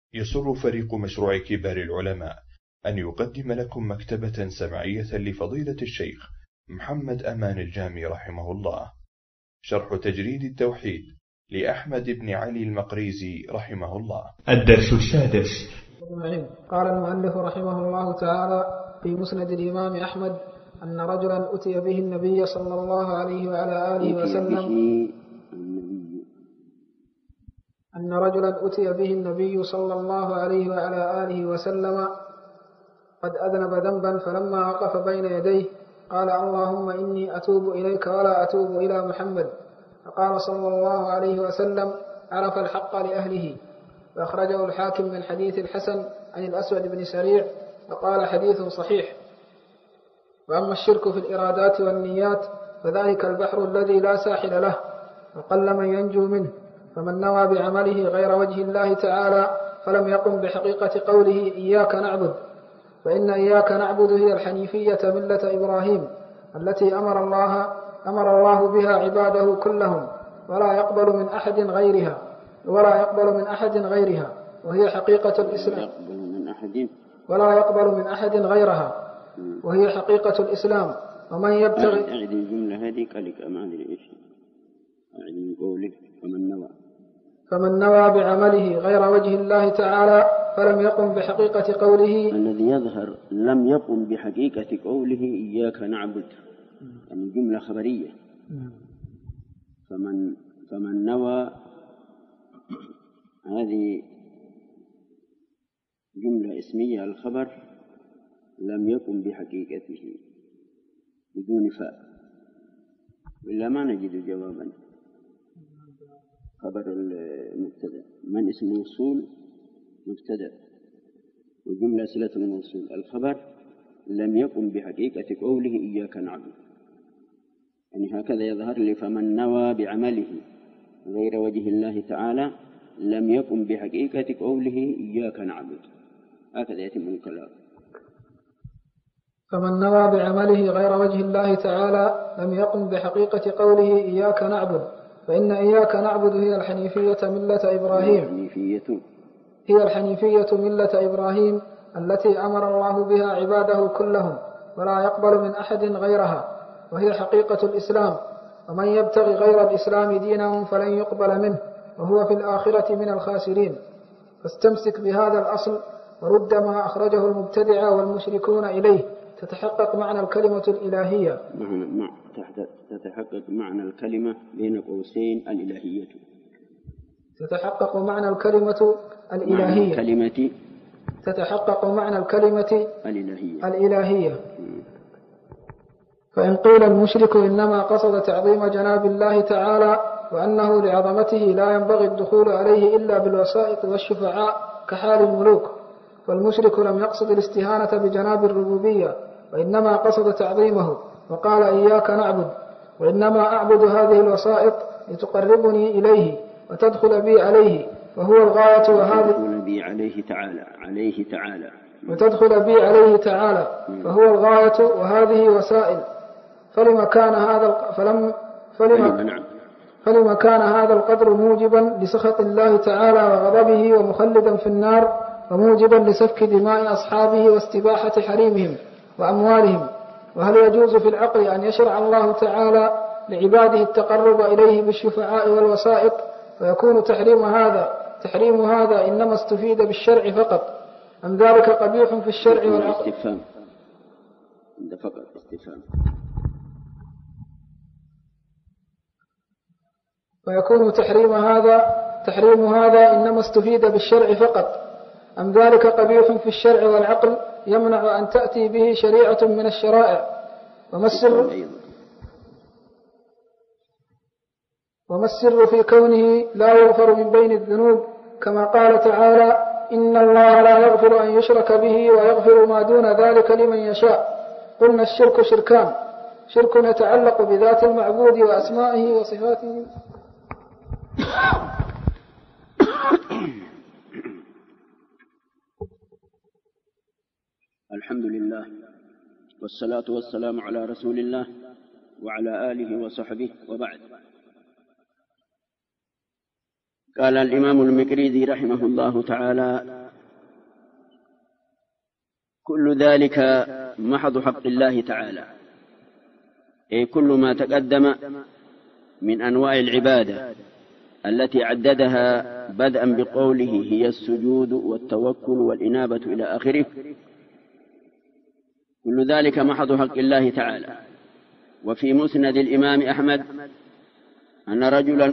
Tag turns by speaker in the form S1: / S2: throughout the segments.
S1: يسر فريق مشروع كبار العلماء أن يقدم لكم مكتبة سمعية لفضيلة الشيخ محمد أمان الجامي رحمه الله، شرح تجريد التوحيد لأحمد بن علي المقريزي رحمه الله.
S2: الدرس السادس.
S3: قال المؤلف رحمه الله تعالى في مسند الإمام أحمد أن رجلا أتي به النبي صلى الله عليه وعلى آله وسلم أن رجلا أتي به النبي صلى الله عليه وعلى آله وسلم قد أذنب ذنبا، فلما وقف بين يديه قال: اللهم إني أتوب إليك ولا أتوب إلى محمد. فقال صلى الله عليه وسلم: عرف الحق لأهله. فأخرجه الحاكم من حديث الحسن عن الأسود بن سريع وقال: حديث صحيح. وأما الشرك في الإرادات والنيات فذلك البحر الذي لا ساحل له وقل من ينجو منه، فمن نوى بعمله غير وجه الله تعالى فلم يقم بحقيقة قوله إياك نعبد، فإن إياك نعبد هي الحنيفية ملة إبراهيم التي أمر الله بها عباده كلهم، ولا يقبل من أحد غيرها وهي حقيقة الإسلام، ولا يقبل من أحد غيرها وهي حقيقة الإسلام. ومن يبتغي
S4: أعد الجملة هذه قالك ما أدري إيش أعد من قولك
S3: فمن نوى بعمله غير وجه الله تعالى فلم يقم بحقيقة قوله.
S4: الذي يظهر لم يقم بحقيقة قوله إياك نعبد، يعني جملة خبرية. فمن نوى، هذه جملة اسمية الخبر لم يقم بحقيقته بدون فاء، إلا ما نجد جوابا. خبر المبتدأ من اسم موصول مبتدأ والجملة صلة الموصول، الخبر لم يقم بحقيقة قوله إياك نعبد، يعني هكذا يظهر لي. فمن نوى بعمله غير وجه الله تعالى لم يقم بحقيقة قوله إياك نعبد، هكذا يتم الكلام.
S3: فمن نوى بعمله غير وجه الله تعالى لم يقم بحقيقة قوله إياك نعبد، فإن إياك نعبد هي الحنيفية ملة إبراهيم التي أمر الله بها عباده كلهم، ولا يقبل من أحد غيرها وهي حقيقة الإسلام. ومن يبتغي غير الإسلام دينا فلن يقبل منه وهو في الآخرة من الخاسرين. فاستمسك بهذا الأصل ورد ما أخرجه المبتدع والمشركون إليه، تتحقق معنى الكلمة الإلهية.
S4: تتحقق معنى الكلمة بين قوسين الإلهية.
S3: تتحقق معنى الكلمة الإلهية. تتحقق معنى الكلمة الإلهية. فإن قيل المشرك إنما قصد تعظيم جناب الله تعالى وأنه لعظمته لا ينبغي الدخول عليه إلا بالوسائط والشفعاء كحال الملوك، فالمشرك لم يقصد الاستهانة بجناب الربوبية وإنما قصد تعظيمه، وقال إياك نعبد، وإنما أعبد هذه الوسائط لتقربني إليه وتدخل بي عليه فهو الغاية،
S4: وتدخل بي عليه تعالى
S3: فهو الغاية وهذه وسائل. فلما كان هذا القدر موجبا لسخط الله تعالى وغضبه ومخلدا في النار وموجبا لسفك دماء أصحابه واستباحة حريمهم وأموالهم. وهل يجوز في العقل أن يشرع الله تعالى لعباده التقرب إليه بالشفعاء والوسائط، فيكون تحريم هذا إنما استفيد بالشرع فقط، أم ذلك قبيح في الشرع والعقل؟ فيكون تحريم هذا إنما استفيد بالشرع فقط، أم ذلك قبيح في الشرع والعقل يمنع أن تأتي به شريعة من الشرائع. وما السر في كونه لا يغفر من بين الذنوب، كما قال تعالى: إن الله لا يغفر أن يشرك به ويغفر ما دون ذلك لمن يشاء. قلنا الشرك شركان: شرك يتعلق بذات المعبود وأسمائه وصفاته.
S4: الحمد لله والصلاة والسلام على رسول الله وعلى آله وصحبه، وبعد. قال الإمام المقريزي رحمه الله تعالى: كل ذلك محض حق الله تعالى، أي كل ما تقدم من أنواع العبادة التي عددها بدءا بقوله هي السجود والتوكل والإنابة إلى آخره، كل ذلك محض حق الله تعالى. وفي مسند الإمام أحمد أن رجلا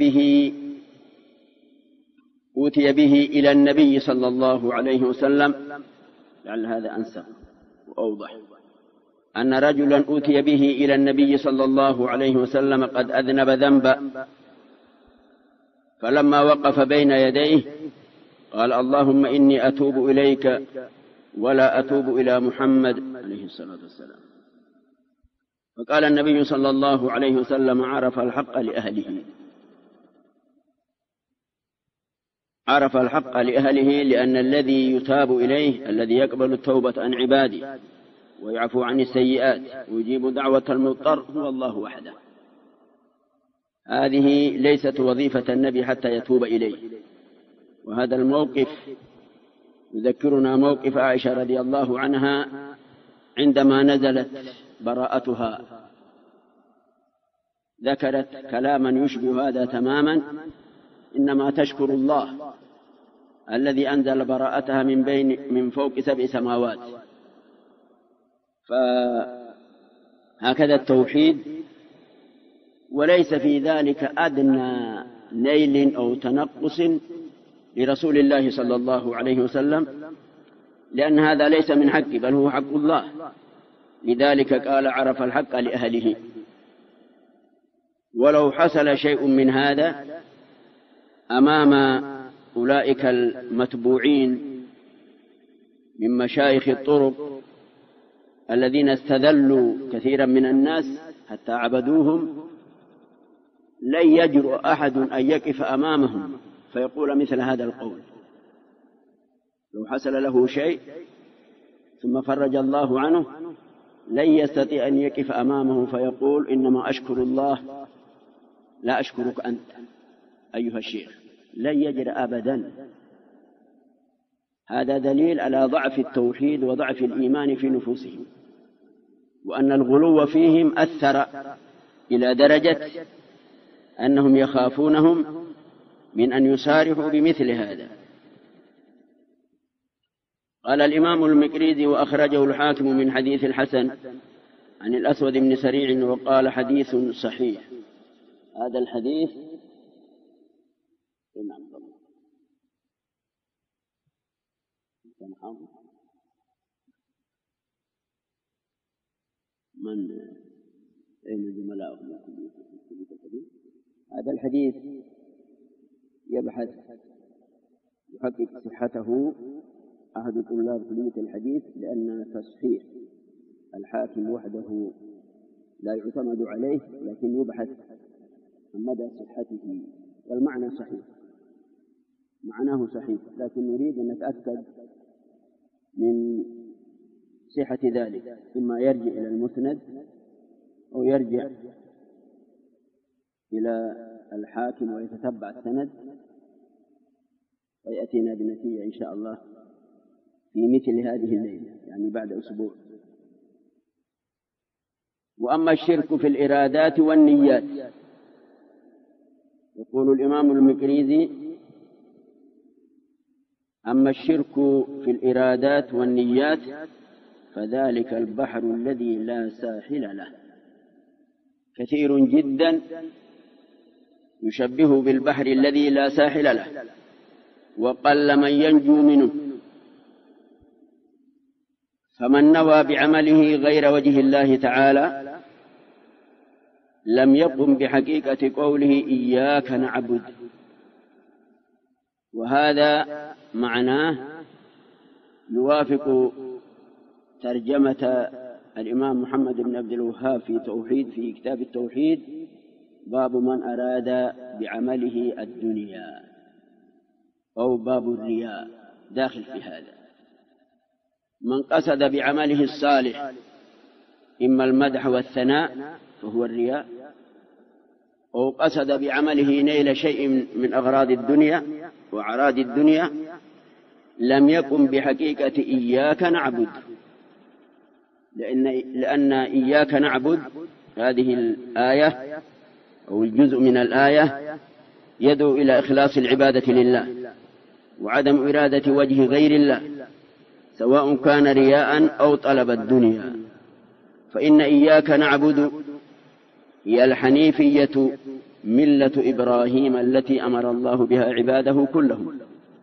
S4: أوتي به إلى النبي صلى الله عليه وسلم، لعل هذا أنسب وأوضح، أن رجلا أوتي به إلى النبي صلى الله عليه وسلم قد أذنب ذنبا، فلما وقف بين يديه قال اللهم إني أتوب إليك ولا أتوب إلى محمد عليه الصلاة والسلام. فقال النبي صلى الله عليه وسلم عرف الحق لأهله، عرف الحق لأهله، لأن الذي يتاب إليه الذي يقبل التوبة عن عباده ويعفو عن السيئات ويجيب دعوة المضطر هو الله وحده. هذه ليست وظيفة النبي حتى يتوب إليه. وهذا الموقف يذكرنا موقف عائشة رضي الله عنها عندما نزلت براءتها، ذكرت كلاما يشبه هذا تماما: إنما تشكر الله الذي أنزل براءتها من فوق 7 سماوات. فهكذا التوحيد، وليس في ذلك أدنى نيل أو تنقص لرسول الله صلى الله عليه وسلم، لأن هذا ليس من حق بل هو حق الله. لذلك قال عرف الحق لأهله. ولو حصل شيء من هذا أمام أولئك المتبوعين من مشايخ الطرق الذين استذلوا كثيرا من الناس حتى عبدوهم، لن يجرؤ أحد أن يقف أمامهم فيقول مثل هذا القول. لو حصل له شيء ثم فرج الله عنه لن يستطيع أن يقف أمامه فيقول إنما أشكر الله لا أشكرك أنت أيها الشيخ، لن يجرؤ أبدا. هذا دليل على ضعف التوحيد وضعف الإيمان في نفوسهم، وأن الغلو فيهم أثر إلى درجة أنهم يخافونهم من أن يسارحوا بمثل هذا. قال الإمام المقريزي وأخرجه الحاكم من حديث الحسن عن الأسود بن سريع وقال حديث صحيح. هذا الحديث من أين زملائه؟ هذا الحديث يحقق صحته أحد طلاب كلية الحديث، لأن تصحيح الحاكم وحده لا يعتمد عليه، لكن يبحث عن مدى صحته. والمعنى صحيح، معناه صحيح، لكن نريد أن نتأكد من صحة ذلك، إما يرجع إلى المسند أو يرجع إلى الحاكم ويتتبع السند ويأتينا بنتيجة إن شاء الله في مثل هذه الليلة، يعني بعد أسبوع. وأما الشرك في الإرادات والنيات، يقول الإمام المقريزي: أما الشرك في الإرادات والنيات فذلك البحر الذي لا ساحل له، كثير جدا يشبه بالبحر الذي لا ساحل له، وقل من ينجو منه. فمن نوى بعمله غير وجه الله تعالى لم يقم بحقيقة قوله إياك نعبد. وهذا معناه يوافق ترجمة الإمام محمد بن عبد الوهاب في كتاب التوحيد: باب من أراد بعمله الدنيا، أو باب الرياء داخل في هذا. من قصد بعمله الصالح إما المدح والثناء فهو الرياء، أو قصد بعمله نيل شيء من أغراض الدنيا وأعراض الدنيا لم يقم بحقيقة إياك نعبد، لأن إياك نعبد هذه الآية أو الجزء من الآية يدعو إلى إخلاص العبادة لله وعدم إرادة وجه غير الله، سواء كان رياء أو طلب الدنيا. فإن إياك نعبد هي الحنيفية ملة إبراهيم التي أمر الله بها عباده كلهم.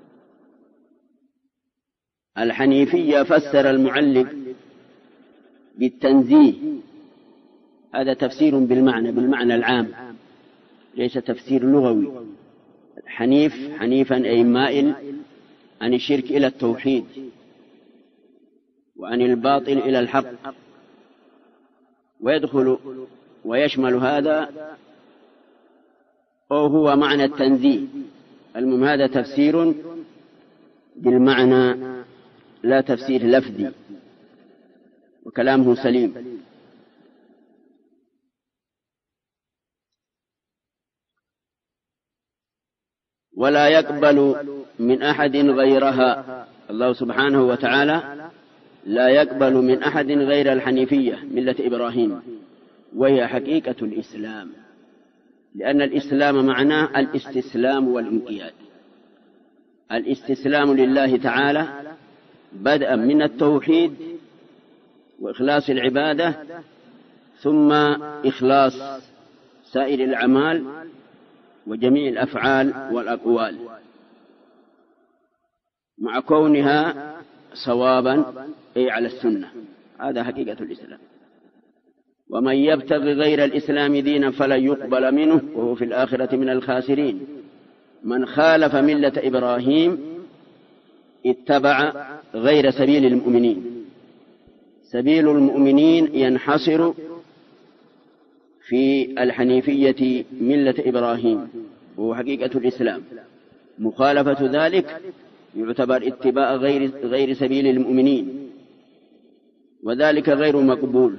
S4: الحنيفية فسر المعلق بالتنزيه، هذا تفسير بالمعنى العام، ليس تفسير لغوي. حنيف حنيفا أي مائل عن الشرك إلى التوحيد وعن الباطل إلى الحق، ويدخل ويشمل هذا أو هو معنى التنزيه. المهم هذا تفسير بالمعنى لا تفسير لفظي، وكلامه سليم. ولا يقبل من أحد غيرها، الله سبحانه وتعالى لا يقبل من أحد غير الحنيفية ملة إبراهيم، وهي حقيقة الإسلام، لأن الإسلام معناه الاستسلام والانقياد. الاستسلام لله تعالى بدءا من التوحيد وإخلاص العبادة، ثم إخلاص سائر الأعمال وجميع الأفعال والأقوال، مع كونها صوابا أي على السنة. هذا حقيقة الإسلام. ومن يبتغي غير الإسلام دينا فلن يقبل منه وهو في الآخرة من الخاسرين. من خالف ملة إبراهيم اتبع غير سبيل المؤمنين. سبيل المؤمنين ينحصر في الحنيفية ملة إبراهيم وهو حقيقة الإسلام. مخالفة ذلك يعتبر اتباع غير سبيل المؤمنين، وذلك غير مقبول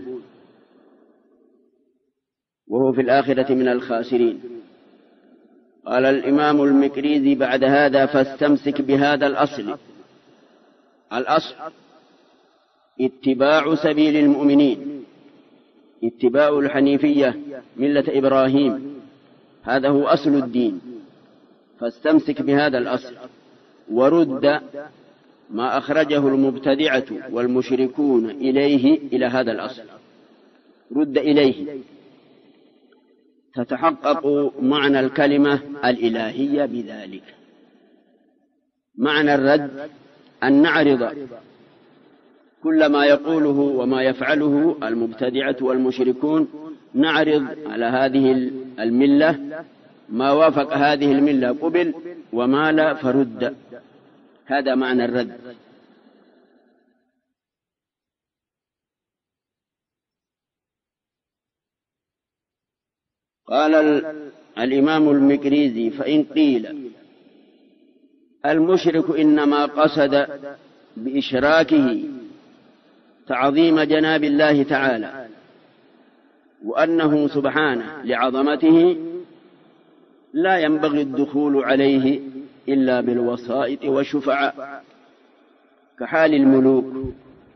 S4: وهو في الآخرة من الخاسرين. قال الإمام المكريزي بعد هذا: فاستمسك بهذا الأصل. الأصل اتباع سبيل المؤمنين، اتباع الحنيفية ملة إبراهيم، هذا هو أصل الدين. فاستمسك بهذا الأصل، ورد ما أخرجه المبتدعة والمشركون إلى هذا الأصل، رد إليه. تتحقق معنى الكلمة الإلهية بذلك. معنى الرد أن نعرض كل ما يقوله وما يفعله المبتدعة والمشركون، نعرض على هذه الملة، ما وافق هذه الملة قبل وما لا فرد. هذا معنى الرد. قال الإمام المكريزي: فإن قيل المشرك إنما قصد بإشراكه تعظيم جناب الله تعالى، وأنه سبحانه لعظمته لا ينبغي الدخول عليه إلا بالوسائط والشفعاء كحال الملوك.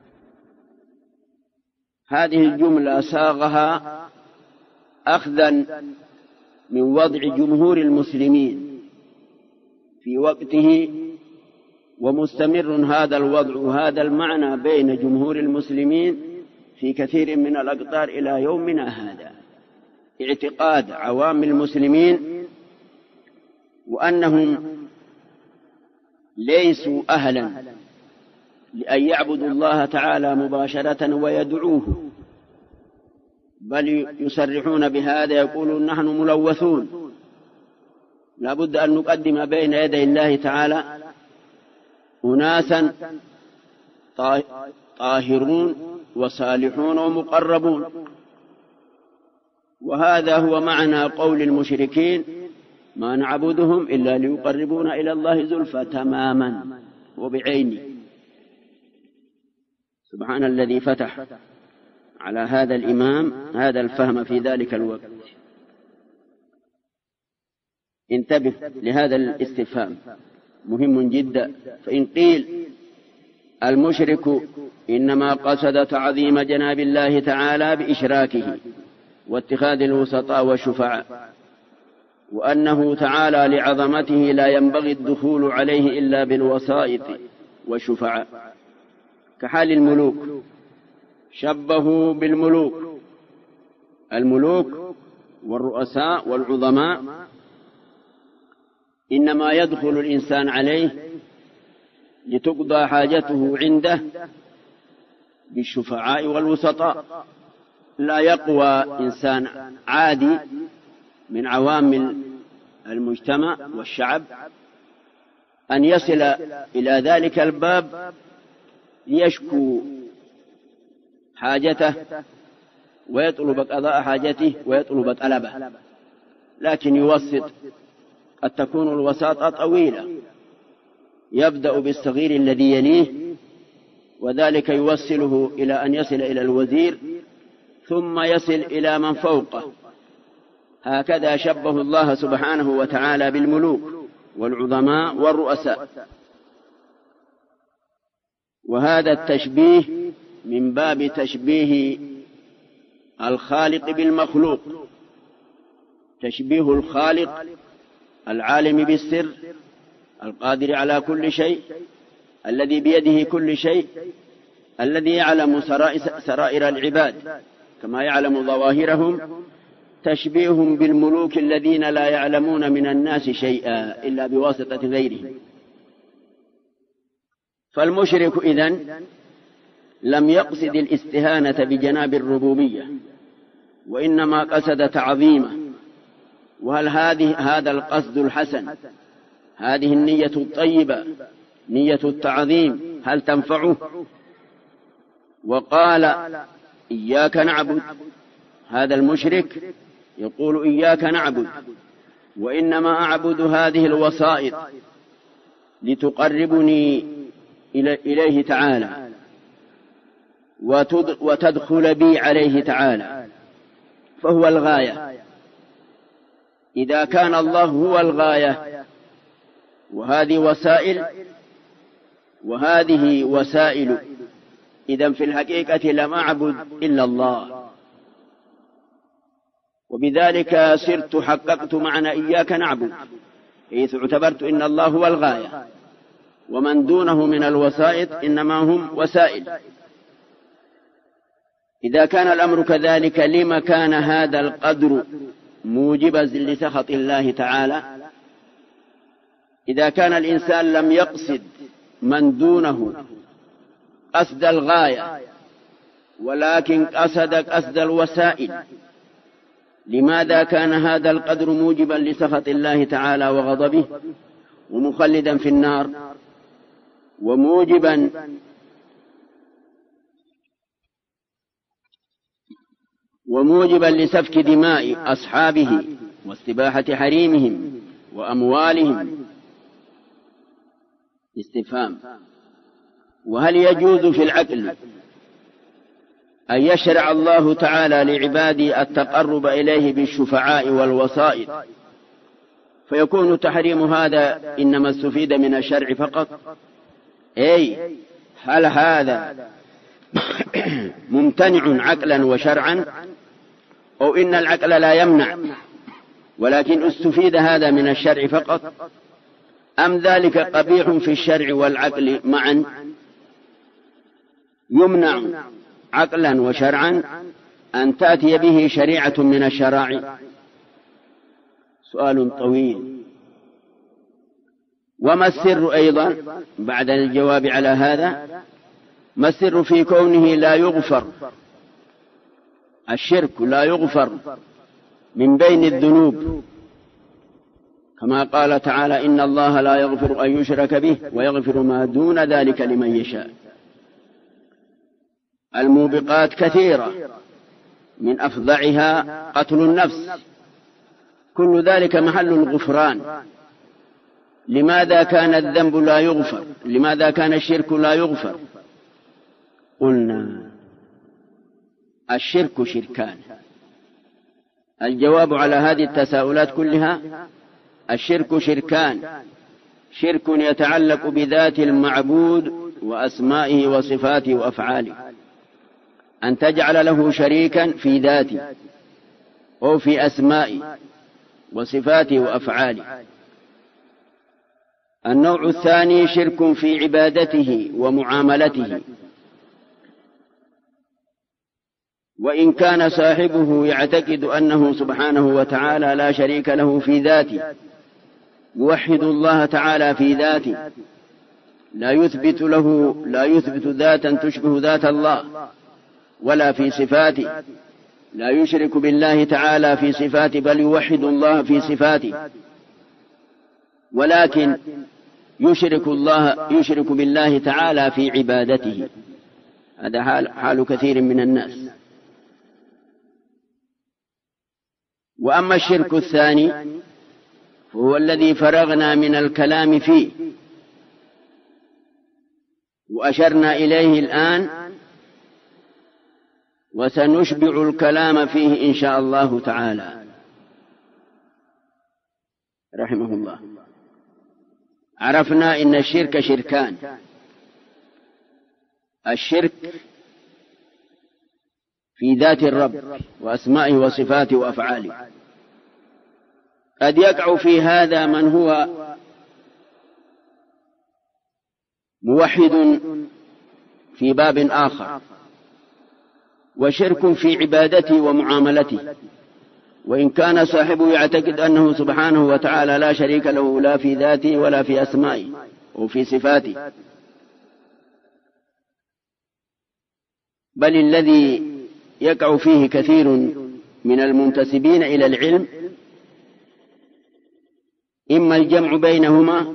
S4: هذه الجملة صاغها أخذا من وضع جمهور المسلمين في وقته، ومستمر هذا الوضع وهذا المعنى بين جمهور المسلمين في كثير من الأقطار إلى يومنا هذا. اعتقاد عوام المسلمين وأنهم ليسوا أهلا لأن يعبدوا الله تعالى مباشرة ويدعوه، بل يصرحون بهذا، يقولون نحن ملوثون، لا بد أن نقدم بين يدي الله تعالى أناسا طاهرون وصالحون ومقربون. وهذا هو معنى قول المشركين: ما نعبدهم إلا ليقربونا إلى الله زلفى، تماما وبعينه. سبحان الذي فتح على هذا الإمام هذا الفهم في ذلك الوقت. انتبه لهذا الاستفهام: مهم جدا. فإن قيل المشرك إنما قصد تعظيم جناب الله تعالى بإشراكه واتخاذ الوسطاء والشفعاء، وأنه تعالى لعظمته لا ينبغي الدخول عليه إلا بالوسائط والشفعاء، كحال الملوك، شبهوا بالملوك، الملوك والرؤساء والعظماء إنما يدخل الإنسان عليه لتقضى حاجته عنده بالشفعاء والوسطاء. لا يقوى إنسان عادي من عوام المجتمع والشعب أن يصل إلى ذلك الباب ليشكو حاجته ويطلب قضاء حاجته ويطلب طلبه، لكن يوسط. قد تكون الوساطة طويلة، يبدأ بالصغير الذي يليه، وذلك يوصله إلى أن يصل إلى الوزير، ثم يصل إلى من فوقه. هكذا شبه الله سبحانه وتعالى بالملوك والعظماء والرؤساء. وهذا التشبيه من باب تشبيه الخالق بالمخلوق، تشبيه الخالق العالم بالسر القادر على كل شيء الذي بيده كل شيء الذي يعلم سرائر العباد كما يعلم ظواهرهم، تشبيههم بالملوك الذين لا يعلمون من الناس شيئا إلا بواسطة غيرهم. فالمشرك إذن لم يقصد الاستهانة بجناب الربوبية، وإنما قصد تعظيمه. وهل هذا القصد الحسن، هذه النية الطيبة، نية التعظيم، هل تنفعه؟ وقال إياك نعبد، هذا المشرك يقول إياك نعبد، وإنما أعبد هذه الوسائط لتقربني إليه تعالى وتدخل بي عليه تعالى، فهو الغاية. إذا كان الله هو الغاية وهذه وسائل وهذه وسائل، إذن في الحقيقة لم أعبد إلا الله. وبذلك صرت حققت معنى إياك نعبد، حيث اعتبرت إن الله هو الغاية، ومن دونه من الوسائط إنما هم وسائل. إذا كان الأمر كذلك، لما كان هذا القدر موجبا لسخط الله تعالى؟ إذا كان الإنسان لم يقصد من دونه قصد الغاية، ولكن قصد الوسائل، لماذا كان هذا القدر موجبا لسخط الله تعالى وغضبه ومخلدا في النار، وموجبا لسفك دماء أصحابه واستباحة حريمهم وأموالهم؟ استفهام. وهل يجوز في العقل أن يشرع الله تعالى لعباده التقرب إليه بالشفعاء والوسائط، فيكون تحريم هذا إنما استفيد من الشرع فقط؟ أي هل هذا ممتنع عقلا وشرعا، أو إن العقل لا يمنع ولكن استفيد هذا من الشرع فقط، أم ذلك قبيح في الشرع والعقل معا؟ يمنع عقلا وشرعا أن تأتي به شريعة من الشرائع؟ سؤال طويل. وما السر أيضا بعد الجواب على هذا؟ ما السر في كونه لا يغفر الشرك، لا يغفر من بين الذنوب، كما قال تعالى إن الله لا يغفر أن يشرك به ويغفر ما دون ذلك لمن يشاء. الموبقات كثيرة، من أفظعها قتل النفس، كل ذلك محل الغفران. لماذا كان الذنب لا يغفر؟ لماذا كان الشرك لا يغفر؟ قلنا الشرك شركان. الجواب على هذه التساؤلات كلها: الشرك شركان، شرك يتعلق بذات المعبود وأسمائه وصفاته وأفعاله، أن تجعل له شريكا في ذاته أو في أسمائه وصفاته وأفعاله. النوع الثاني شرك في عبادته ومعاملته، وإن كان صاحبه يعتقد أنه سبحانه وتعالى لا شريك له في ذاته، يوحد الله تعالى في ذاته، لا يثبت ذاتا تشبه ذات الله، ولا في صفاته، لا يشرك بالله تعالى في صفاته بل يوحد الله في صفاته، ولكن يشرك بالله تعالى في عبادته. هذا حال كثير من الناس. وأما الشرك الثاني فهو الذي فرغنا من الكلام فيه وأشرنا إليه الآن، وسنشبع الكلام فيه إن شاء الله تعالى رحمه الله. عرفنا إن الشرك شركان: الشرك في ذات الرب وأسمائه وصفاته وأفعاله. قد يقع في هذا من هو موحد في باب آخر، وشرك في عبادته ومعاملته، وإن كان صاحبه يعتقد أنه سبحانه وتعالى لا شريك له لا في ذاته ولا في أسمائه وفي صفاته، بل الذي يقع فيه كثير من المنتسبين إلى العلم إما الجمع بينهما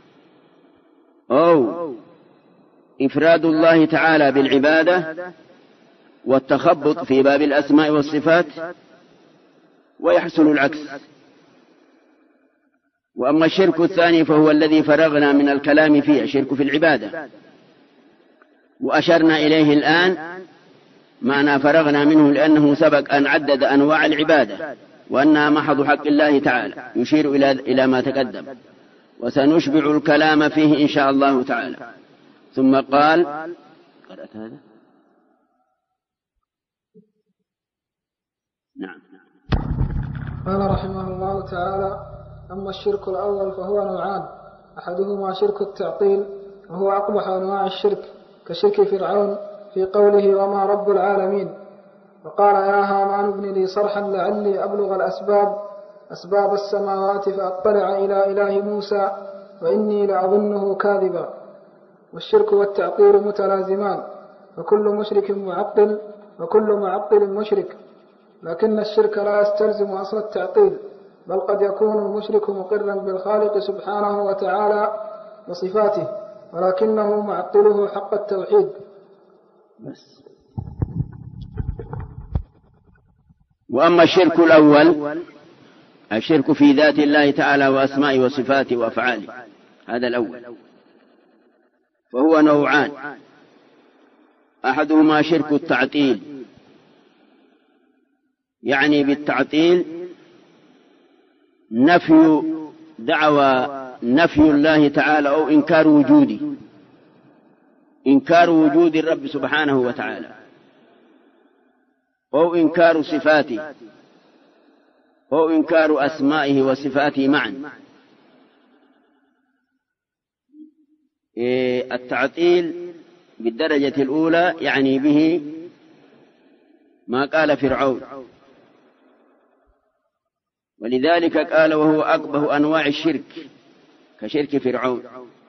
S4: أو إفراد الله تعالى بالعبادة والتخبط في باب الأسماء والصفات، ويحصل العكس. وأما الشرك الثاني فهو الذي فرغنا من الكلام فيه، الشرك في العبادة، وأشرنا إليه الآن. معنى فرغنا منه لأنه سبق أن عدد أنواع العبادة وأنها محض حق الله تعالى، يشير إلى ما تقدم، وسنشبع الكلام فيه إن شاء الله تعالى. ثم قال: قرأت هذا؟ نعم.
S3: قال رحمه الله تعالى: أما الشرك الأول فهو نوعان: أحدهما شرك التعطيل، وهو أقبح أنواع الشرك، كشرك فرعون في قوله: وما رب العالمين، وقال: يا هامان ابن لي صرحا لعلي أبلغ أسباب السماوات فأطلع إلى إله موسى وإني لأظنه كاذبا. والشرك والتعطيل متلازمان، فكل مشرك معطل وكل معطل مشرك، لكن الشرك لا يستلزم أصل التعطيل، بل قد يكون المشرك مقرا بالخالق سبحانه وتعالى وصفاته، ولكنه معطله حق التوحيد.
S4: بس. وأما الشرك الأول، الشرك في ذات الله تعالى وأسمائه وصفاته وأفعاله، هذا الأول، فهو نوعان: أحدهما شرك التعطيل، يعني بالتعطيل نفي دعوى نفي الله تعالى أو إنكار وجوده، إنكار وجود الرب سبحانه وتعالى، أو إنكار صفاته، أو إنكار أسمائه وصفاته معا. التعطيل بالدرجة الأولى يعني به ما قال فرعون، ولذلك قال: وهو أقبح أنواع الشرك، كشرك فرعون،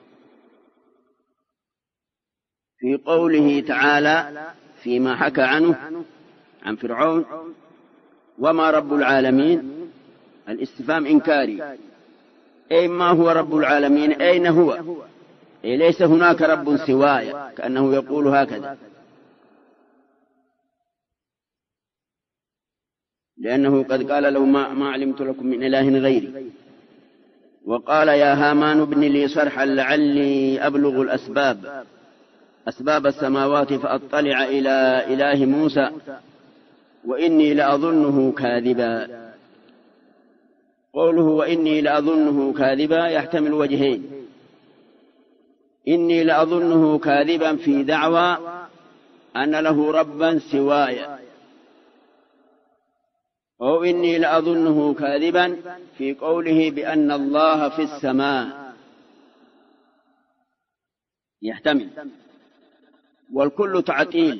S4: في قوله تعالى فيما حكى عنه عن فرعون: وما رب العالمين. الاستفهام إنكاري، أي ما هو رب العالمين، أين هو؟ أي ليس هناك رب سواي، كأنه يقول هكذا، لأنه قد قال له: ما علمت لكم من إله غيري. وقال: يا هامان ابن لي صرحا لعلي أبلغ أسباب السماوات فأطلع إلى إله موسى وإني لأظنه كاذبا. قوله وإني لأظنه كاذبا يحتمل وجهين: إني لأظنه كاذبا في دعوى أن له ربا سواي، أو إني لأظنه كاذبا في قوله بأن الله في السماء، يحتمل. والكل تعطيل.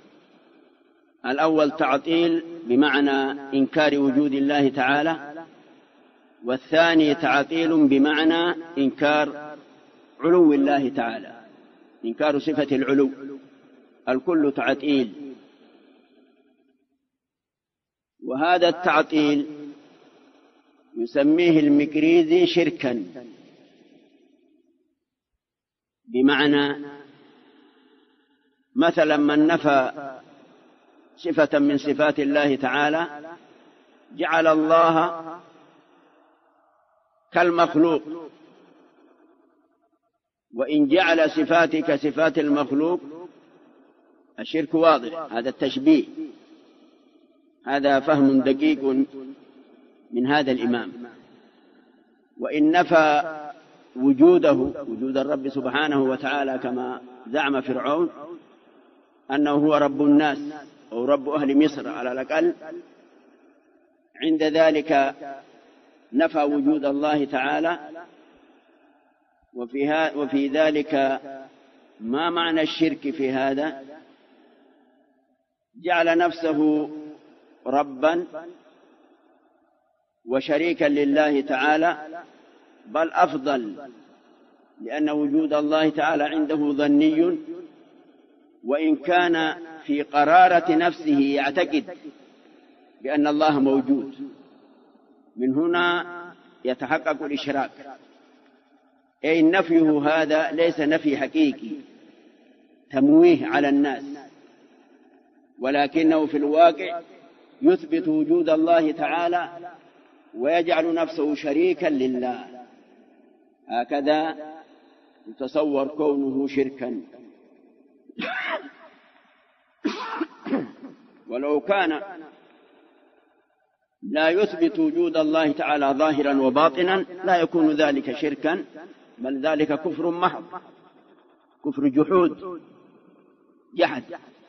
S4: الأول تعطيل بمعنى إنكار وجود الله تعالى، والثاني تعطيل بمعنى إنكار علو الله تعالى، إنكار صفة العلو. الكل تعطيل. وهذا التعطيل يسميه المكريزي شركا، بمعنى مثلا من نفى صفة من صفات الله تعالى جعل الله كالمخلوق، وإن جعل صفاتك صفات المخلوق الشرك واضح. هذا التشبيه، هذا فهم دقيق من هذا الإمام. وإن نفى وجود الرب سبحانه وتعالى كما زعم فرعون أنه هو رب الناس أو رب أهل مصر على الأقل، عند ذلك نفى وجود الله تعالى. وفي ذلك ما معنى الشرك في هذا؟ جعل نفسه ربا وشريكا لله تعالى، بل أفضل، لأن وجود الله تعالى عنده ظني، وإن كان في قرارة نفسه يعتقد بأن الله موجود. من هنا يتحقق الإشراك. أي نفيه هذا ليس نفي حقيقي تمويه على الناس، ولكنه في الواقع يثبت وجود الله تعالى ويجعل نفسه شريكا لله. هكذا يتصور كونه شركا. ولو كان لا يثبت وجود الله تعالى ظاهرا وباطنا لا يكون ذلك شركا، بل ذلك كفر محض، كفر جحود، جحد.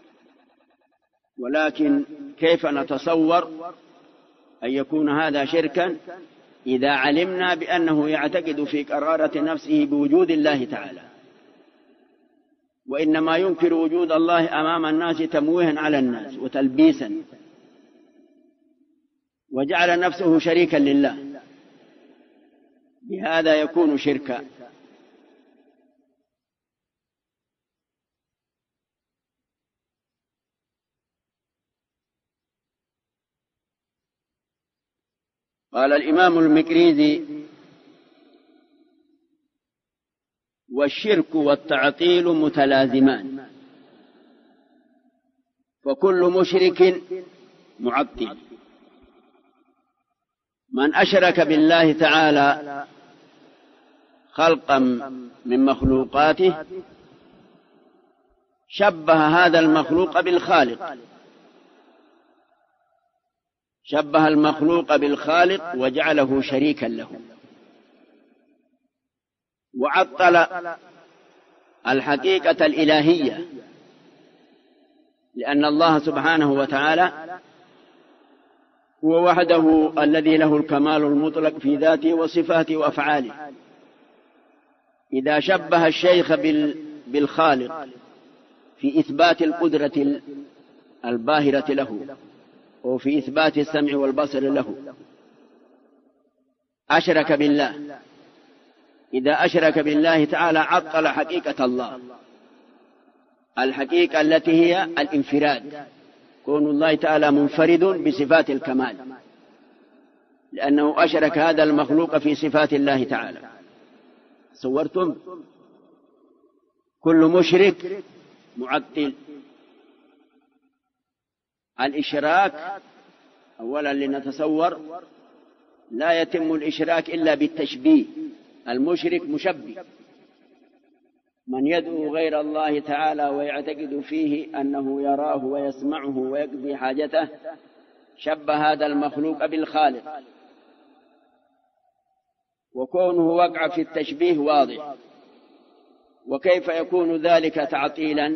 S4: ولكن كيف نتصور أن يكون هذا شركا إذا علمنا بأنه يعتقد في قرارة نفسه بوجود الله تعالى، وإنما ينكر وجود الله أمام الناس تمويها على الناس وتلبيسا، وجعل نفسه شريكا لله، بهذا يكون شركا. قال الإمام المكريزي: والشرك والتعطيل متلازمان، فكل مشرك معطل. من أشرك بالله تعالى خلقا من مخلوقاته شبه هذا المخلوق بالخالق، شبه المخلوق بالخالق وجعله شريكا له، وعطل الحقيقة الإلهية، لأن الله سبحانه وتعالى هو وحده الذي له الكمال المطلق في ذاته وصفاته وأفعاله. إذا شبه الشيخ بالخالق في إثبات القدرة الباهرة له وفي إثبات السمع والبصر له أشرك بالله. إذا أشرك بالله تعالى عطل حقيقة الله، الحقيقة التي هي الانفراد، كون الله تعالى منفرد بصفات الكمال، لأنه أشرك هذا المخلوق في صفات الله تعالى. صورتم؟ كل مشرك معطل. الإشراك أولا لنتصور لا يتم الإشراك إلا بالتشبيه. المشرك مشبه، من يدعو غير الله تعالى ويعتقد فيه أنه يراه ويسمعه ويقضي حاجته شبه هذا المخلوق بالخالق، وكونه وقع في التشبيه واضح. وكيف يكون ذلك تعطيلا؟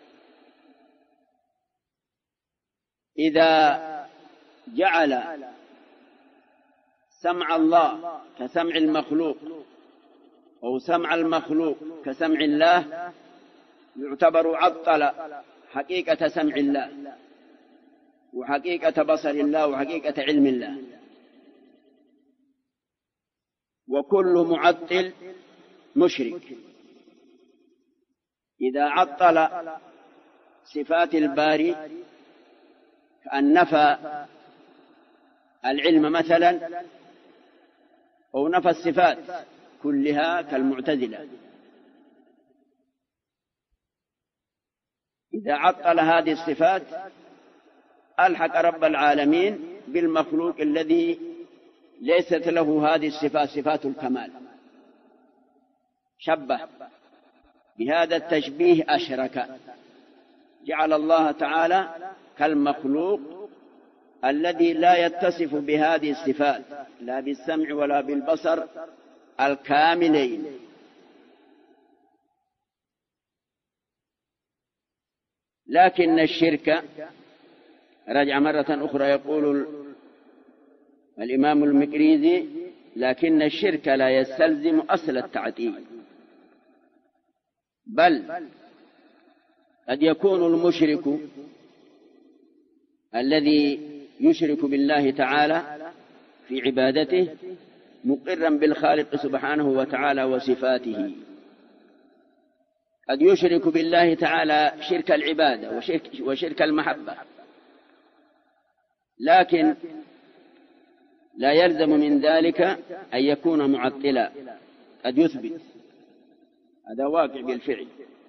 S4: إذا جعل سمع الله كسمع المخلوق أو سمع المخلوق كسمع الله يعتبر عطل حقيقة سمع الله وحقيقة بصر الله وحقيقة علم الله. وكل معطل مشرك. إذا عطل صفات الباري كأن نفى العلم مثلا أو نفى الصفات كلها كالمعتزلة. إذا عطل هذه الصفات ألحق رب العالمين بالمخلوق الذي ليست له هذه الصفات صفات الكمال، شبه بهذا التشبيه أشرك، جعل الله تعالى كالمخلوق الذي لا يتصف بهذه الصفات لا بالسمع ولا بالبصر الكاملين. لكن الشرك، رجع مرة أخرى يقول الإمام المقريزي: لكن الشرك لا يستلزم أصل التعطيل، بل قد يكون المشرك الذي يشرك بالله تعالى في عبادته مقرا بالخالق سبحانه وتعالى وصفاته. قد يشرك بالله تعالى شرك العبادة وشرك المحبة، لكن لا يلزم من ذلك أن يكون معطلا، قد يثبت، هذا واقع بالفعل،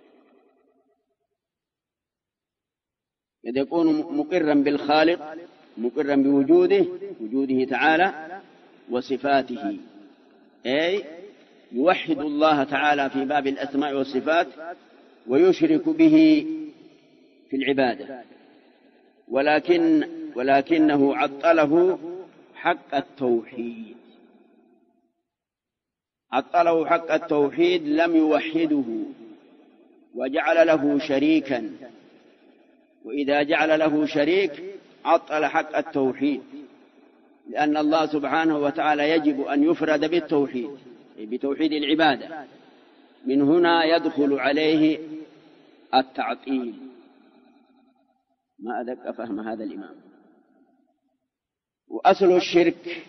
S4: قد يكون مقرا بالخالق مقرا بوجوده تعالى وصفاته، أي يوحد الله تعالى في باب الأسماء والصفات ويشرك به في العبادة، ولكنه عطله حق التوحيد، عطله حق التوحيد، لم يوحده وجعل له شريكا. وإذا جعل له شريك عطل حق التوحيد، لأن الله سبحانه وتعالى يجب أن يفرد بالتوحيد، بتوحيد العبادة. من هنا يدخل عليه التعطيل. ما أدق فهم هذا الإمام. وأصل الشرك،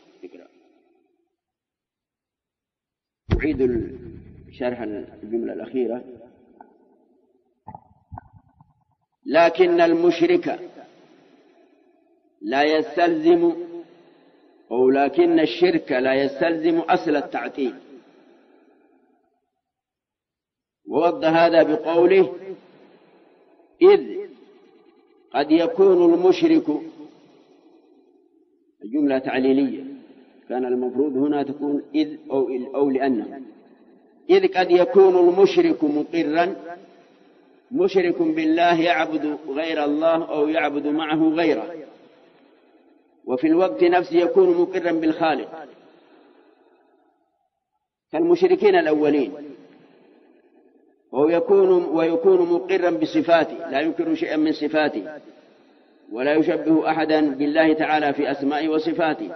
S4: أعيد شرح الجملة الأخيرة: لكن المشرك لا يستلزم، أو لكن الشرك لا يستلزم أصل التعطيل. ووضح هذا بقوله: إذ قد يكون المشرك، الجملة تعليلية، كان المفروض هنا تكون إذ أو لأنه، إذ قد يكون المشرك مقرا، مشرك بالله يعبد غير الله أو يعبد معه غيره، وفي الوقت نفسه يكون مقرا بالخالق كالمشركين الأولين، ويكون مقرا بصفاته، لا ينكر شيئا من صفاته ولا يشبه أحدا بالله تعالى في أسمائه وصفاته،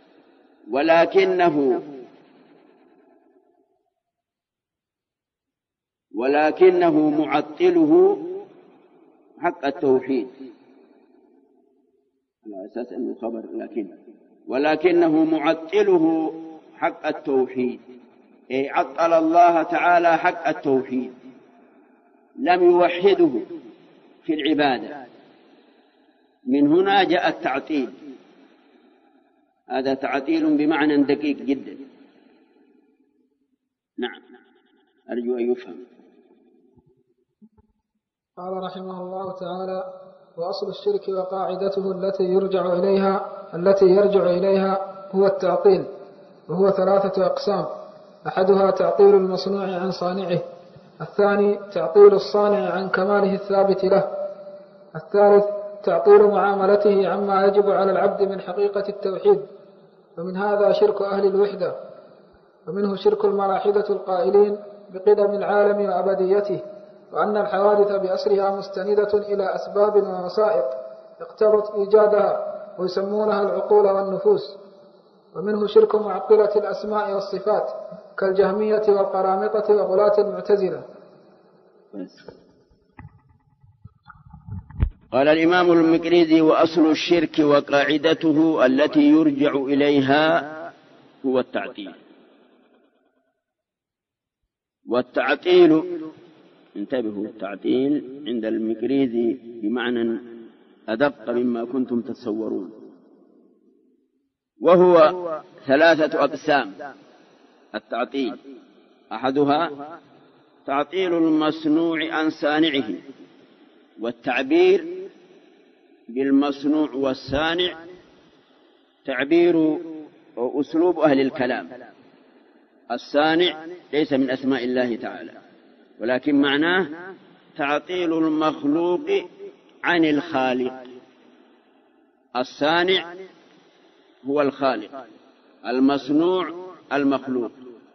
S4: ولكنه معطله حق التوحيد، على أساس أنه خبر ولكنه معطله حق التوحيد، أي عطل الله تعالى حق التوحيد، لم يوحده في العبادة. من هنا جاء التعطيل، هذا تعطيل بمعنى دقيق جدا. نعم، أرجو أن يفهم.
S3: قال رحمه الله تعالى: وأصل الشرك وقاعدته التي يرجع إليها هو التعطيل، وهو 3 أقسام: أحدها تعطيل المصنوع عن صانعه، الثاني تعطيل الصانع عن كماله الثابت له، الثالث تعطيل معاملته عما يجب على العبد من حقيقة التوحيد. ومن هذا شرك أهل الوحدة، ومنه شرك الملاحدة القائلين بقدم العالم وأبديته، وأن الحوادث بأسرها مستندة إلى أسباب ووسائط اقتضت إيجادها ويسمونها العقول والنفوس. ومنه شرك معطلة الأسماء والصفات كالجهمية والقرامطة وغلاة المعتزلة.
S4: قال الإمام المقريزي: وأصل الشرك وقاعدته التي يرجع إليها هو التعطيل. والتعطيل، انتبهوا، التعطيل عند المقريزي بمعنى أدق مما كنتم تتصورون، وهو 3 أقسام. التعطيل أحدها تعطيل المصنوع عن صانعه، والتعبير بالمصنوع والصانع تعبير وأسلوب أهل الكلام. الصانع ليس من أسماء الله تعالى، ولكن معناه تعطيل المخلوق عن الخالق. الصانع هو الخالق، المصنوع المخلوق.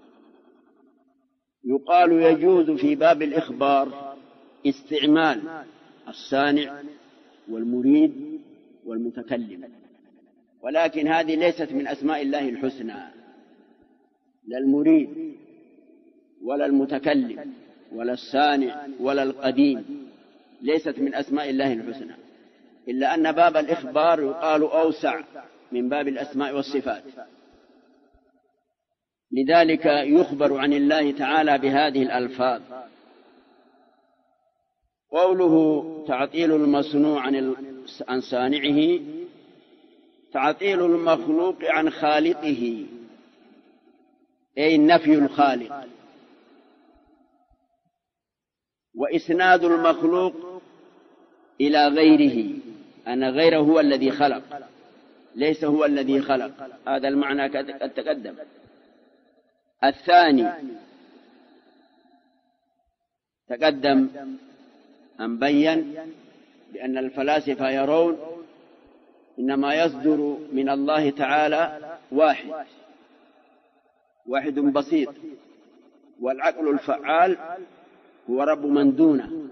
S4: يقال يجوز في باب الإخبار استعمال الصانع والمريد والمتكلم، ولكن هذه ليست من أسماء الله الحسنى، لا المريد ولا المتكلم ولا الصانع ولا القديم، ليست من أسماء الله الحسنى، إلا أن باب الإخبار يقال أوسع من باب الأسماء والصفات، لذلك يخبر عن الله تعالى بهذه الألفاظ. قوله تعطيل المصنوع عن صانعه، تعطيل المخلوق عن خالقه، أي نفي الخالق، وإسناد المخلوق إلى غيره، أن غيره هو الذي خلق، ليس هو الذي خلق. هذا المعنى قد تقدم. الثاني تقدم أن بين بأن الفلاسفة يرون إنما يصدر من الله تعالى واحد بسيط، والعقل الفعال هو رب من دونه.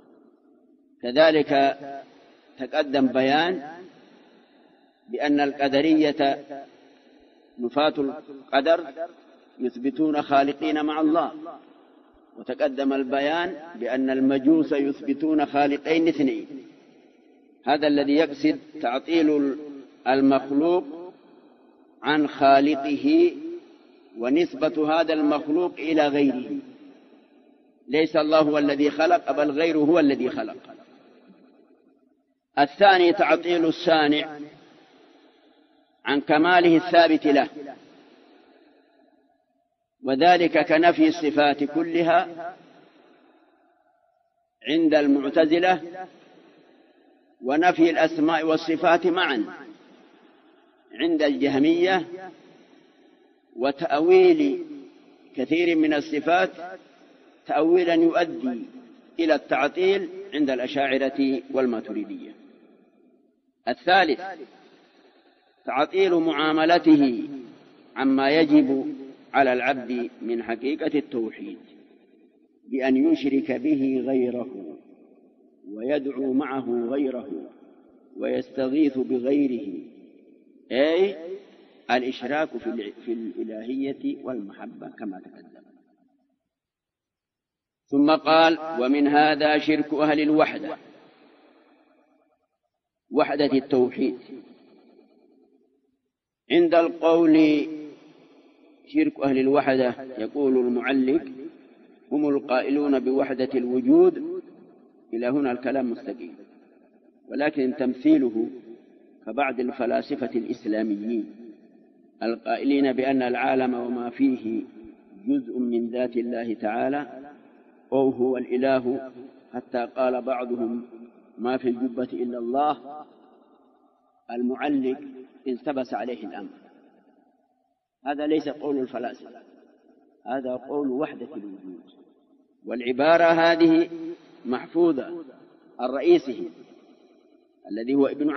S4: كذلك تقدم بيان بأن القدرية نفاة القدر يثبتون خالقين مع الله، وتقدم البيان بأن المجوس يثبتون خالقين اثنين. هذا الذي يقصد تعطيل المخلوق عن خالقه ونسبة هذا المخلوق إلى غيره، ليس الله هو الذي خلق بل غيره هو الذي خلق. الثاني تعطيل الصانع عن كماله الثابت له، وذلك كنفي الصفات كلها عند المعتزلة، ونفي الأسماء والصفات معا عند الجهمية، وتأويل كثير من الصفات تأويلا يؤدي إلى التعطيل عند الأشاعرة والماتريدية. الثالث تعطيل معاملته عما يجب على العبد من حقيقة التوحيد بأن يشرك به غيره ويدعو معه غيره ويستغيث بغيره، أي الإشراك في الإلهية والمحبة كما تقدم. ثم قال: ومن هذا شرك أهل الوحدة، وحدة التوحيد. عند القول شرك أهل الوحدة يقول المعلق: هم القائلون بوحدة الوجود. إلى هنا الكلام مستقيم، ولكن تمثيله كبعض الفلاسفة الإسلاميين القائلين بأن العالم وما فيه جزء من ذات الله تعالى، أو هو الإله، حتى قال بعضهم: ما في الجبة إلا الله. المعلق التبس عليه الأمر. هذا ليس قول الفلاسفة، هذا قول وحدة الوجود، والعبارة هذه محفوظة عن رئيسه الذي هو ابن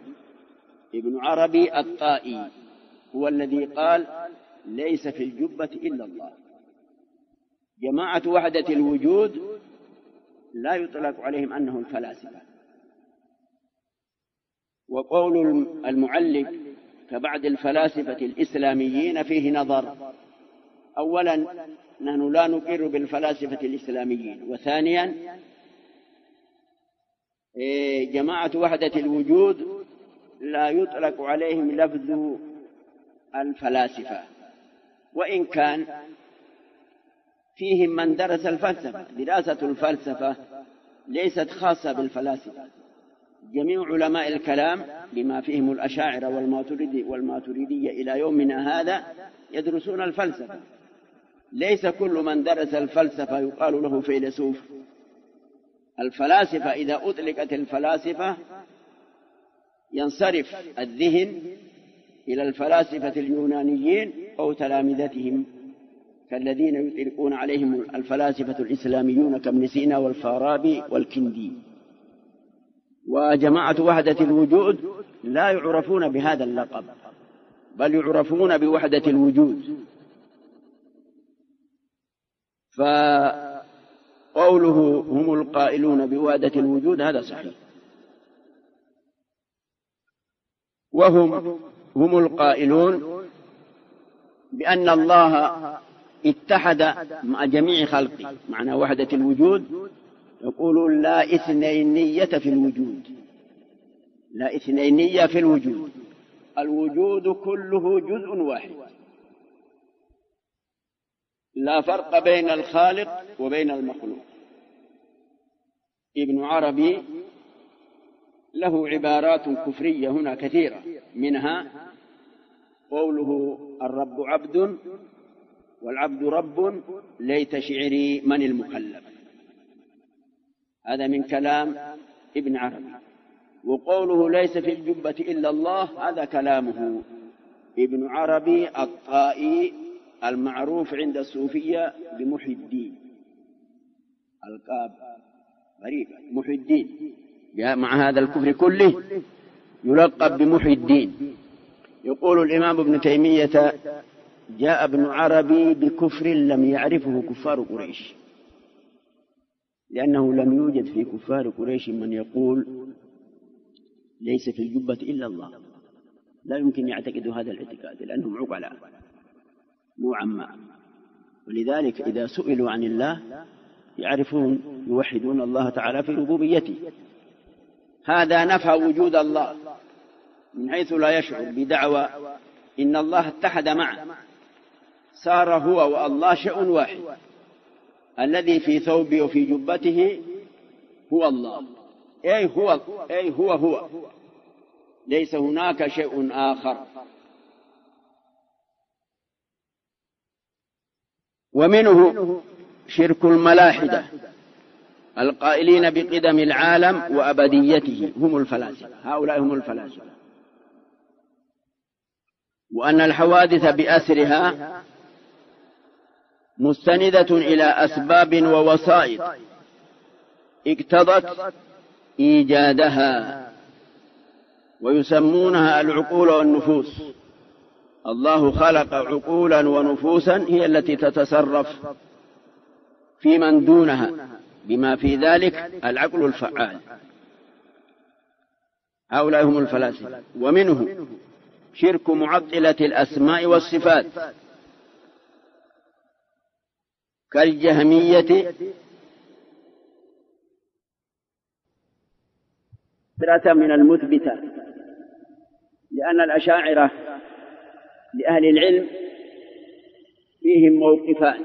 S4: عربي الطائي، هو الذي قال: ليس في الجبة إلا الله. جماعة وحدة الوجود لا يطلق عليهم أنهم فلاسفة. وقول المؤلف كبعض الفلاسفة الإسلاميين فيه نظر. أولا نحن لا نقر بالفلاسفة الإسلاميين، وثانيا جماعة وحدة الوجود لا يطلق عليهم لفظ الفلاسفة، وإن كان فيهم من درس الفلسفة. دراسة الفلسفة ليست خاصة بالفلاسفة، جميع علماء الكلام بما فيهم الأشاعرة والماتريدية إلى يومنا هذا يدرسون الفلسفة. ليس كل من درس الفلسفة يقال له فيلسوف. الفلاسفة إذا أطلقت الفلاسفة ينصرف الذهن إلى الفلاسفة اليونانيين أو تلامذتهم كالذين يطلقون عليهم الفلاسفة الإسلاميون كابن سينا والفارابي والكندي. وجماعة وحدة الوجود لا يعرفون بهذا اللقب، بل يعرفون بوحدة الوجود. فقوله هم القائلون بوحدة الوجود هذا صحيح، وهم القائلون بأن الله اتحد مع جميع خلقه. معنى وحدة الوجود يقولون لا اثنينية في الوجود، لا اثنينية في الوجود، الوجود كله جزء واحد، لا فرق بين الخالق وبين المخلوق. ابن عربي له عبارات كفرية هنا كثيرة، منها قوله الرب عبد والعبد رب ليت شعري من المكلف، هذا من كلام ابن عربي. وقوله ليس في الجبة إلا الله هذا كلامه ابن عربي الطائي المعروف عند الصوفية بمحي الدين، ألقاب غريبة، محي الدين مع هذا الكفر كله يلقب بمحي الدين. يقول الإمام ابن تيمية جاء ابن عربي بكفر لم يعرفه كفار قريش، لأنه لم يوجد في كفار قريش من يقول ليس في الجبة إلا الله، لا يمكن يعتقدوا هذا الاعتقاد لأنهم عقلاء نوعا ما. ولذلك إذا سئلوا عن الله يعرفون يوحدون الله تعالى في ربوبيته. هذا نفى وجود الله من حيث لا يشعر بدعوى إن الله اتحد معه، صار هو والله شيء واحد، الذي في ثوبه وفي جبته هو الله، أي هو ليس هناك شيء آخر. ومنه شرك الملاحدة القائلين بقدم العالم وأبديته، هم الفلاسفة، هؤلاء هم الفلاسفة، وأن الحوادث بأسرها مستندة إلى أسباب ووسائط اقتضت إيجادها، ويسمونها العقول والنفوس. الله خلق عقولا ونفوسا هي التي تتصرف في من دونها، بما في ذلك العقل الفعال. هؤلاء هم الفلاسفة. ومنه شرك معطلة الأسماء والصفات كالجهمية من المثبتة، لأن الأشاعرة لأهل العلم فيهم موقفان،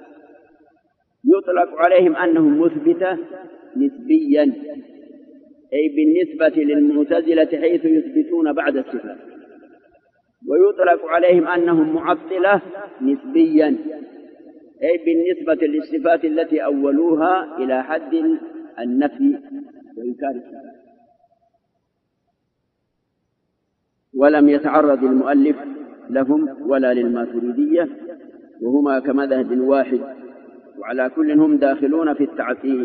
S4: يطلق عليهم أنهم مثبتة نسبيا، أي بالنسبة للمعتزلة حيث يثبتون بعد الصفات، ويطلق عليهم أنهم معطلة نسبيا، أي بالنسبة للصفات التي أولوها إلى حد النفي وإنكار الصفات. ولم يتعرض المؤلف لهم ولا للماتريدية، وهما كمذهب واحد، وعلى كل هم داخلون في التعطيل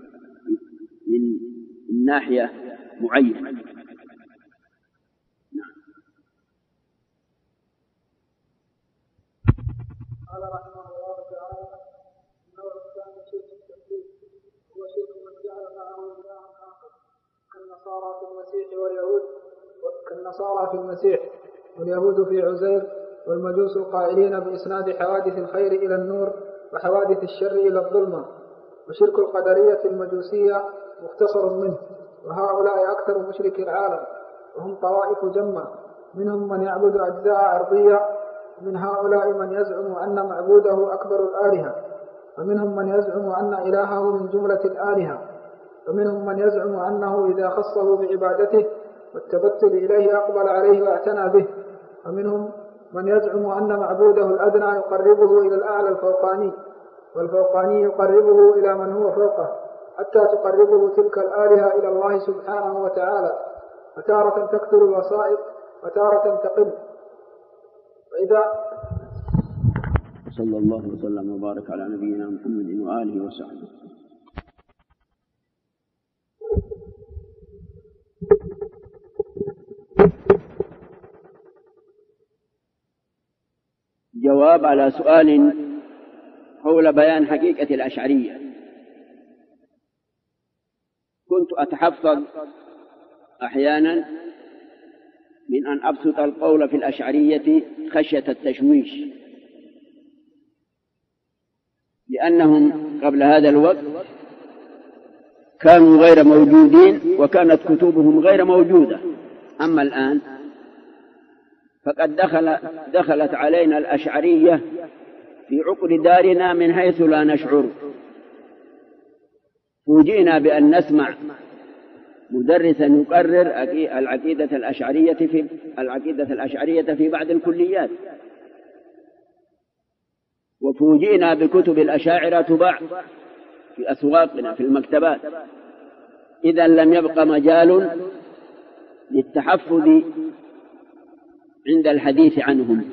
S4: من ناحية معينة.
S3: قال رحمه الله تعالى: إن كالنصارى في المسيح واليهود في عزير، والمجوس قائلين بإسناد حوادث الخير إلى النور وحوادث الشر إلى الظلمة. وشرك القدرية المجوسية مختصر منه، وهؤلاء أكثر مشركي العالم، وهم طوائف جمة، منهم من يعبد أجزاء أرضية، ومن هؤلاء من يزعم أن معبوده أكبر الآلهة، ومنهم من يزعم أن إلهه من جملة الآلهة، ومنهم من يزعم أنه إذا خصه بعبادته والتبتل إليه أقبل عليه واعتنى به، ومنهم من يزعم أن معبوده الأدنى يقربه إلى الأعلى الفوقاني، والفوقاني يقربه إلى من هو فوقه، حتى تقربه تلك الآلهة إلى الله سبحانه وتعالى، فتارة تكثر الوسائط وتارة تقل. وإذا
S4: صلى الله وسلم وبارك على نبينا محمد وآله وصحبه. جواب على سؤال حول بيان حقيقة الأشعرية. كنت أتحفظ أحيانا من أن أبسط القول في الأشعرية خشية التشويش، لأنهم قبل هذا الوقت كانوا غير موجودين وكانت كتبهم غير موجودة. أما الآن فقد دخلت علينا الأشعرية في عقر دارنا من حيث لا نشعر. فوجئنا بأن نسمع مدرسا يقرر العقيدة الأشعرية في بعض الكليات، وفوجئنا بكتب الأشاعرة تباع في أسواقنا في المكتبات. إذا لم يبق مجال للتحفظ عند الحديث عنهم.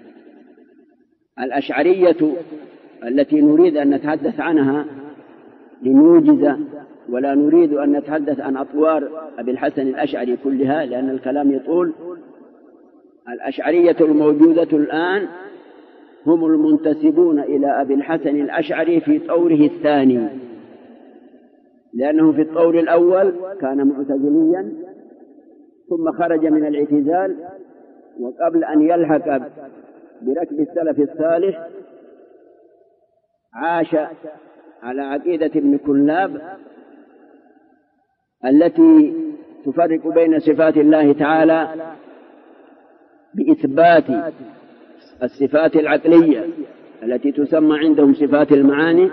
S4: الأشعرية التي نريد أن نتحدث عنها لنوجز، ولا نريد أن نتحدث عن أطوار أبي الحسن الأشعري كلها لأن الكلام يطول. الأشعرية الموجودة الآن هم المنتسبون إلى أبي الحسن الأشعري في طوره الثاني، لأنه في الطور الأول كان معتزليا ثم خرج من الاعتزال، وقبل أن يلحق بركب السلف الصالح عاش على عقيدة ابن كلاب التي تفرق بين صفات الله تعالى بإثبات الصفات العقلية التي تسمى عندهم صفات المعاني،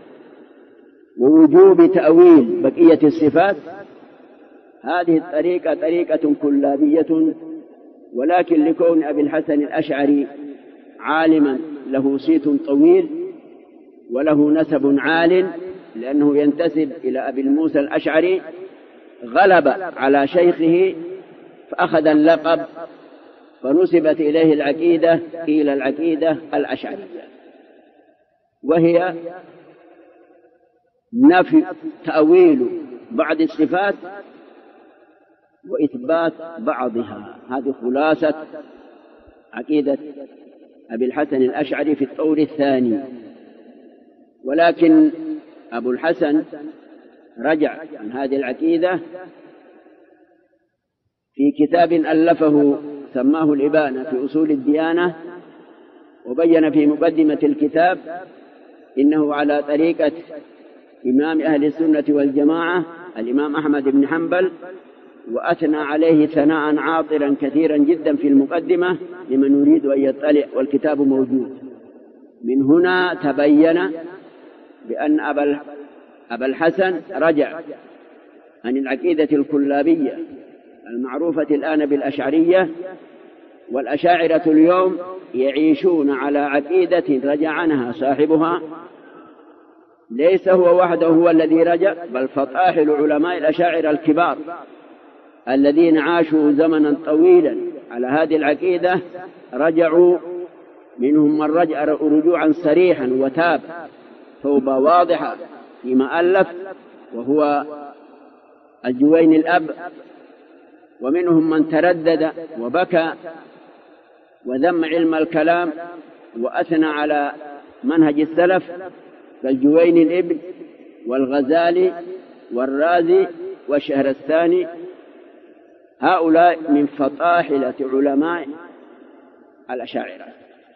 S4: ووجوب تأويل بقية الصفات. هذه الطريقة طريقة كلابية، ولكن لكون أبي الحسن الأشعري عالما له صيت طويل وله نسب عال، لأنه ينتسب إلى أبي الموسى الأشعري، غلب على شيخه فأخذ اللقب فنسبت إليه العقيدة إلى العقيدة الأشعرية، وهي نفي تأويل بعض الصفات وإثبات بعضها. هذه خلاصة عقيدة أبي الحسن الأشعري في الطور الثاني. ولكن أبو الحسن رجع عن هذه العقيدة في كتاب ألفه سماه الإبانة في أصول الديانة، وبين في مقدمة الكتاب إنه على طريقة إمام أهل السنة والجماعة الإمام أحمد بن حنبل، وأثنى عليه ثناء عاطرا كثيرا جدا في المقدمة لمن يريد أن يطلع، والكتاب موجود. من هنا تبين بأن أبا الحسن رجع عن العقيدة الكلابية المعروفة الآن بالأشعرية، والأشاعرة اليوم يعيشون على عقيدة رجع عنها صاحبها. ليس هو وحده هو الذي رجع، بل فطاحل علماء الأشاعرة الكبار الذين عاشوا زمنا طويلا على هذه العقيدة رجعوا. منهم من رجع رجوعا صريحا وتاب توبة واضحة فيما ألف وهو الجويني الأب، ومنهم من تردد وبكى وذم علم الكلام وأثنى على منهج السلف كالجويني الابن والغزالي والرازي والشهرستاني هؤلاء من فطاحلة علماء الأشاعرة.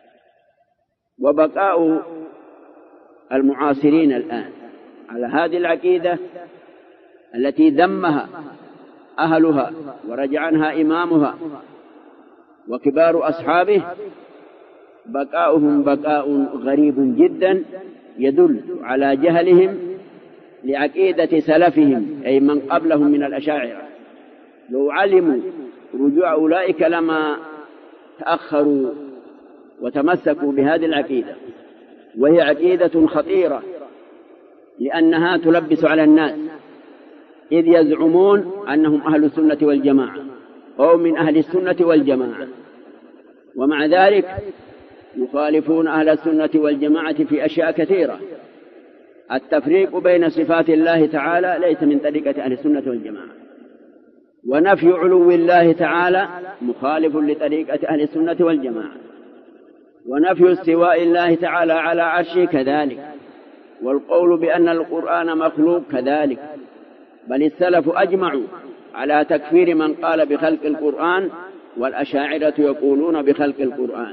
S4: وبقاء المعاصرين الآن على هذه العقيدة التي ذمها أهلها ورجع عنها إمامها وكبار أصحابه، بقاؤهم بقاء غريب جدا يدل على جهلهم لعقيدة سلفهم أي من قبلهم من الأشاعرة. لو علموا رجوع أولئك لما تأخروا وتمسكوا بهذه العقيدة، وهي عقيدة خطيرة لأنها تلبس على الناس، إذ يزعمون أنهم أهل السنة والجماعة أو من أهل السنة والجماعة، ومع ذلك يخالفون أهل السنة والجماعة في أشياء كثيرة. التفريق بين صفات الله تعالى ليس من طريقة أهل السنة والجماعة، ونفي علو الله تعالى مخالف لطريقة أهل السنة والجماعة، ونفي استواء الله تعالى على عرشه كذلك، والقول بأن القرآن مخلوق كذلك. بل السلف أجمعوا على تكفير من قال بخلق القرآن، والأشاعرة يقولون بخلق القرآن.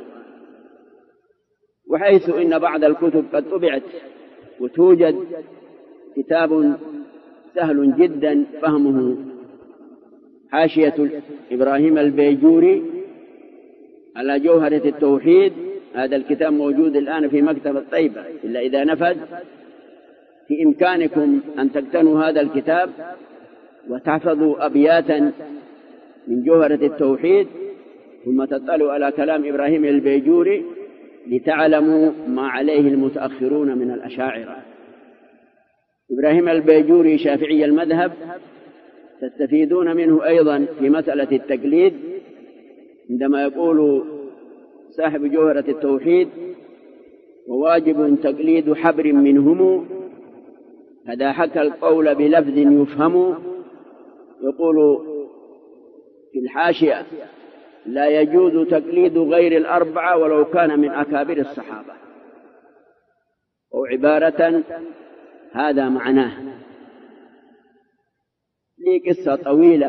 S4: وحيث إن بعض الكتب قد طبعت وتوجد كتاب سهل جدا فهمه، حاشية إبراهيم البيجوري على جوهرة التوحيد، هذا الكتاب موجود الآن في مكتبة طيبة، إلا إذا نفذ في إمكانكم أن تقتنوا هذا الكتاب وتحفظوا أبياتا من جوهرة التوحيد، ثم تطلعوا على كلام إبراهيم البيجوري لتعلموا ما عليه المتأخرون من الأشاعرة. إبراهيم البيجوري شافعي المذهب، تستفيدون منه أيضا في مسألة التقليد، عندما يقول صاحب جوهرة التوحيد: وواجب تقليد حبر منهم، هذا حكى القول بلفظ يفهم. يقول في الحاشية: لا يجوز تقليد غير الأربعة ولو كان من أكابر الصحابة، أو عبارة هذا معناه. لي قصة طويلة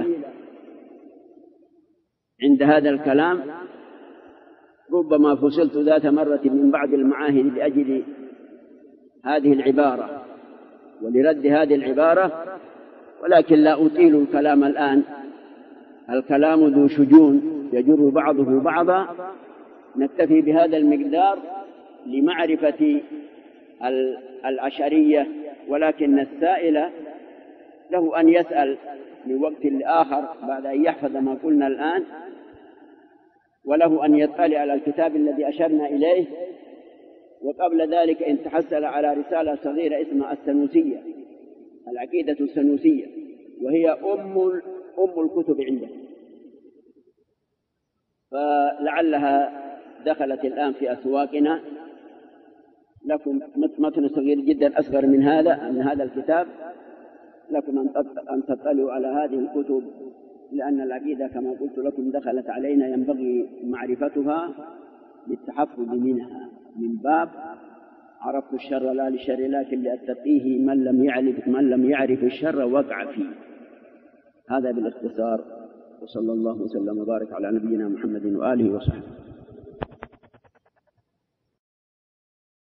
S4: عند هذا الكلام، ربما فصلت ذات مرة من بعض المعاهد لأجل هذه العبارة ولرد هذه العبارة، ولكن لا أطيل الكلام الآن، الكلام ذو شجون يجر بعضه بعضا. نكتفي بهذا المقدار لمعرفة الأشعرية، ولكن السائل له أن يسأل من وقت لآخر بعد أن يحفظ ما قلنا الآن، وله أن يطلع على الكتاب الذي أشرنا إليه. وقبل ذلك إن تحصل على رسالة صغيرة اسمها السنوسية، العقيدة السنوسية، وهي أم الكتب عنده، فلعلها دخلت الآن في أسواقنا. لكم متن صغير جدا أصغر من هذا الكتاب، لكم أن تطلعوا على هذه الكتب، لأن العقيدة كما قلت لكم دخلت علينا، ينبغي معرفتها للتحفظ منها، من باب عرفت الشر لا للشر لكن لأتقيه، من لم يعرف الشر وقع فيه. هذا بالاختصار، وصلى الله وسلم وبارك على نبينا محمد وآله وصحبه.